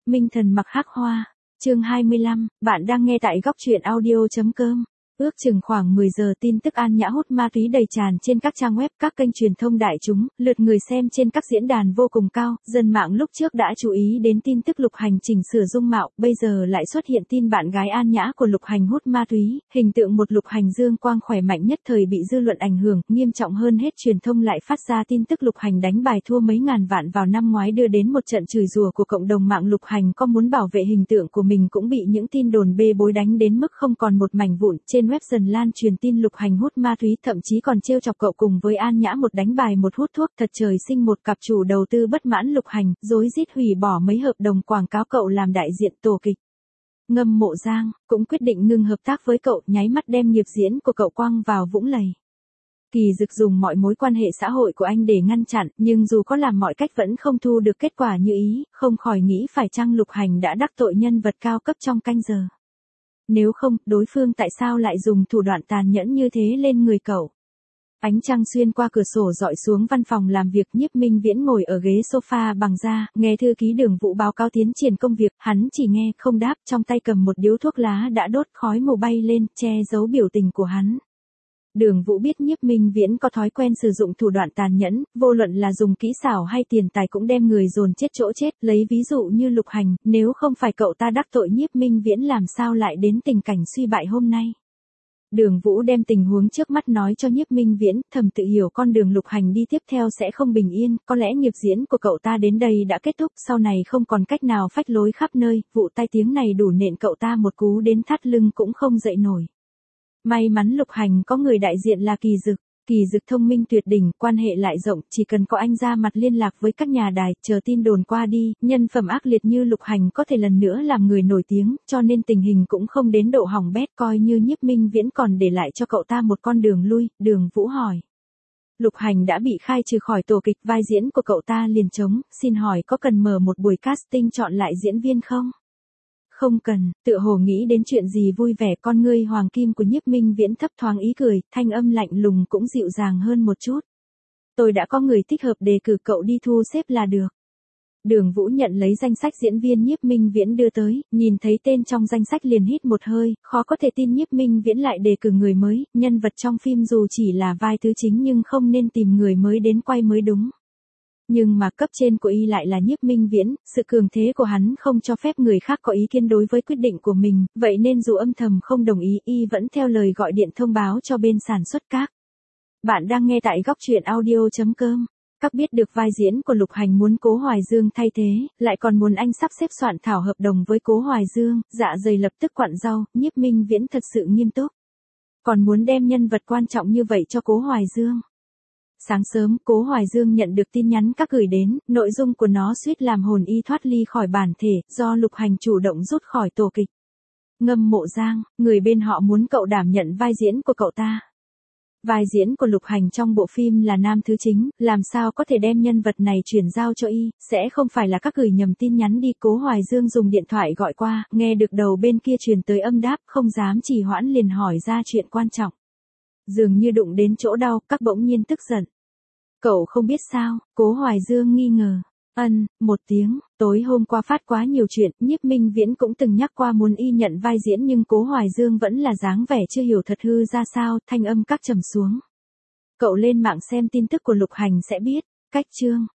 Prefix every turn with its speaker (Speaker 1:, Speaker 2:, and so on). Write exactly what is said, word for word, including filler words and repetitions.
Speaker 1: Minh thần mặc hắc hoa. Chương hai mươi lăm, bạn đang nghe tại góc truyện audio chấm com. Ước chừng khoảng mười giờ tin tức An Nhã hút ma túy đầy tràn trên các trang web, các kênh truyền thông đại chúng, lượt người xem trên các diễn đàn vô cùng cao. Dân mạng lúc trước đã chú ý đến tin tức Lục Hành chỉnh sửa dung mạo, bây giờ lại xuất hiện tin bạn gái An Nhã của Lục Hành hút ma túy. Hình tượng một Lục Hành dương quang khỏe mạnh nhất thời bị dư luận ảnh hưởng, nghiêm trọng hơn hết truyền thông lại phát ra tin tức Lục Hành đánh bài thua mấy ngàn vạn vào năm ngoái đưa đến một trận chửi rủa của cộng đồng mạng. Lục Hành có muốn bảo vệ hình tượng của mình cũng bị những tin đồn bê bối đánh đến mức không còn một mảnh vụn. Trên web dần lan truyền tin Lục Hành hút ma túy, thậm chí còn trêu chọc cậu cùng với An Nhã một đánh bài một hút thuốc. Thật trời sinh một cặp chủ đầu tư bất mãn Lục Hành, rối rít hủy bỏ mấy hợp đồng quảng cáo cậu làm đại diện tổ kịch. Ngâm Mộ Giang cũng quyết định ngừng hợp tác với cậu, nháy mắt đem nghiệp diễn của cậu quăng vào vũng lầy. Kỳ Dực dùng mọi mối quan hệ xã hội của anh để ngăn chặn, nhưng dù có làm mọi cách vẫn không thu được kết quả như ý, không khỏi nghĩ phải chăng Lục Hành đã đắc tội nhân vật cao cấp trong canh giờ. Nếu không, đối phương tại sao lại dùng thủ đoạn tàn nhẫn như thế lên người cậu? Ánh trăng xuyên qua cửa sổ dọi xuống văn phòng làm việc. Nhiếp Minh Viễn ngồi ở ghế sofa bằng da, nghe thư ký Đường Vũ báo cáo tiến triển công việc, hắn chỉ nghe không đáp, trong tay cầm một điếu thuốc lá đã đốt, khói mù bay lên, che giấu biểu tình của hắn. Đường Vũ biết Nhiếp Minh Viễn có thói quen sử dụng thủ đoạn tàn nhẫn, vô luận là dùng kỹ xảo hay tiền tài cũng đem người dồn chết chỗ chết, lấy ví dụ như Lục Hành, nếu không phải cậu ta đắc tội Nhiếp Minh Viễn làm sao lại đến tình cảnh suy bại hôm nay. Đường Vũ đem tình huống trước mắt nói cho Nhiếp Minh Viễn, thầm tự hiểu con đường Lục Hành đi tiếp theo sẽ không bình yên, có lẽ nghiệp diễn của cậu ta đến đây đã kết thúc, sau này không còn cách nào phách lối khắp nơi, vụ tai tiếng này đủ nện cậu ta một cú đến thắt lưng cũng không dậy nổi. May mắn Lục Hành có người đại diện là Kỳ Dực. Kỳ Dực thông minh tuyệt đỉnh, quan hệ lại rộng, chỉ cần có anh ra mặt liên lạc với các nhà đài, chờ tin đồn qua đi, nhân phẩm ác liệt như Lục Hành có thể lần nữa làm người nổi tiếng, cho nên tình hình cũng không đến độ hỏng bét, coi như Nhiếp Minh Viễn còn để lại cho cậu ta một con đường lui. Đường Vũ hỏi. Lục Hành đã bị khai trừ khỏi tổ kịch, vai diễn của cậu ta liền trống, xin hỏi có cần mở một buổi casting chọn lại diễn viên không? Không cần, tựa hồ nghĩ đến chuyện gì vui vẻ, con ngươi hoàng kim của Nhiếp Minh Viễn thấp thoáng ý cười, thanh âm lạnh lùng cũng dịu dàng hơn một chút. Tôi đã có người thích hợp đề cử, cậu đi thu xếp là được. Đường Vũ nhận lấy danh sách diễn viên Nhiếp Minh Viễn đưa tới, nhìn thấy tên trong danh sách liền hít một hơi, khó có thể tin Nhiếp Minh Viễn lại đề cử người mới, nhân vật trong phim dù chỉ là vai thứ chính nhưng không nên tìm người mới đến quay mới đúng. Nhưng mà cấp trên của y lại là Nhiếp Minh Viễn, sự cường thế của hắn không cho phép người khác có ý kiến đối với quyết định của mình, vậy nên dù âm thầm không đồng ý, y vẫn theo lời gọi điện thông báo cho bên sản xuất các. Bạn đang nghe tại góc truyện audio chấm com. Các biết được vai diễn của Lục Hành muốn Cố Hoài Dương thay thế, lại còn muốn anh sắp xếp soạn thảo hợp đồng với Cố Hoài Dương, dạ dày lập tức quặn rau. Nhiếp Minh Viễn thật sự nghiêm túc. Còn muốn đem nhân vật quan trọng như vậy cho Cố Hoài Dương. Sáng sớm, Cố Hoài Dương nhận được tin nhắn các gửi đến, nội dung của nó suýt làm hồn y thoát ly khỏi bản thể, do Lục Hành chủ động rút khỏi tổ kịch. Ngâm Mộ Giang, người bên họ muốn cậu đảm nhận vai diễn của cậu ta. Vai diễn của Lục Hành trong bộ phim là nam thứ chính, làm sao có thể đem nhân vật này chuyển giao cho y, sẽ không phải là các gửi nhầm tin nhắn đi. Cố Hoài Dương dùng điện thoại gọi qua, nghe được đầu bên kia truyền tới âm đáp, không dám trì hoãn liền hỏi ra chuyện quan trọng. Dường như đụng đến chỗ đau, các bỗng nhiên tức giận. Cậu không biết sao? Cố Hoài Dương nghi ngờ. Ân, một tiếng, tối hôm qua phát quá nhiều chuyện, Nhiếp Minh Viễn cũng từng nhắc qua muốn y nhận vai diễn nhưng Cố Hoài Dương vẫn là dáng vẻ chưa hiểu thật hư ra sao, thanh âm các trầm xuống. Cậu lên mạng xem tin tức của Lục Hành sẽ biết. Cách chương.